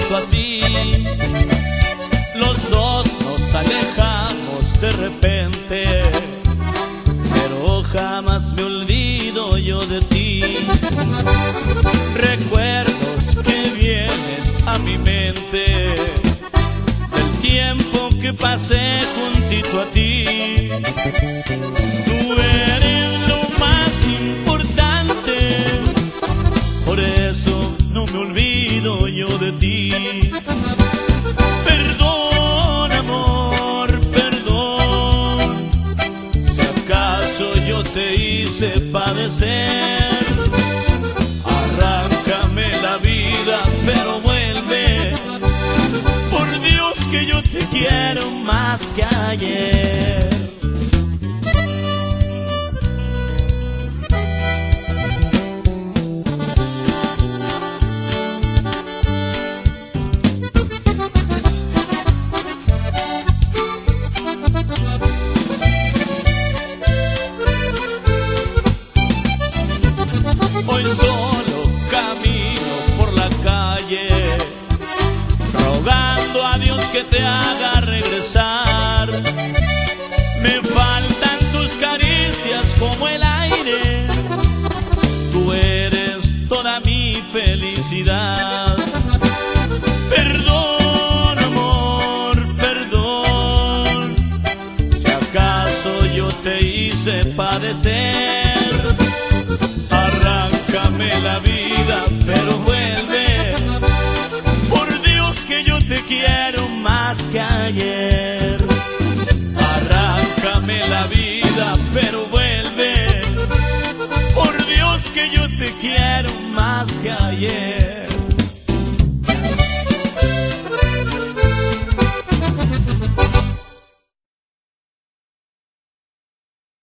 justo así. Los dos nos alejamos de repente, pero jamás me olvido yo de ti. Recuerdos que vienen a mi mente del tiempo que pasé juntito a ti. Tú eres lo más importante, por eso no me olvido yo de ti. Perdón, amor, perdón, si acaso yo te hice padecer. Arráncame la vida, pero vuelve. Por Dios que yo te quiero más que ayer. Hoy solo camino por la calle, rogando a Dios que te haga regresar. Me faltan tus caricias como el aire, tú eres toda mi felicidad. Perdón, amor, perdón, si acaso yo te hice padecer. Arráncame la vida, pero vuelve. Por Dios que yo te quiero más que ayer. Arráncame la vida, pero vuelve. Por Dios que yo te quiero más que ayer.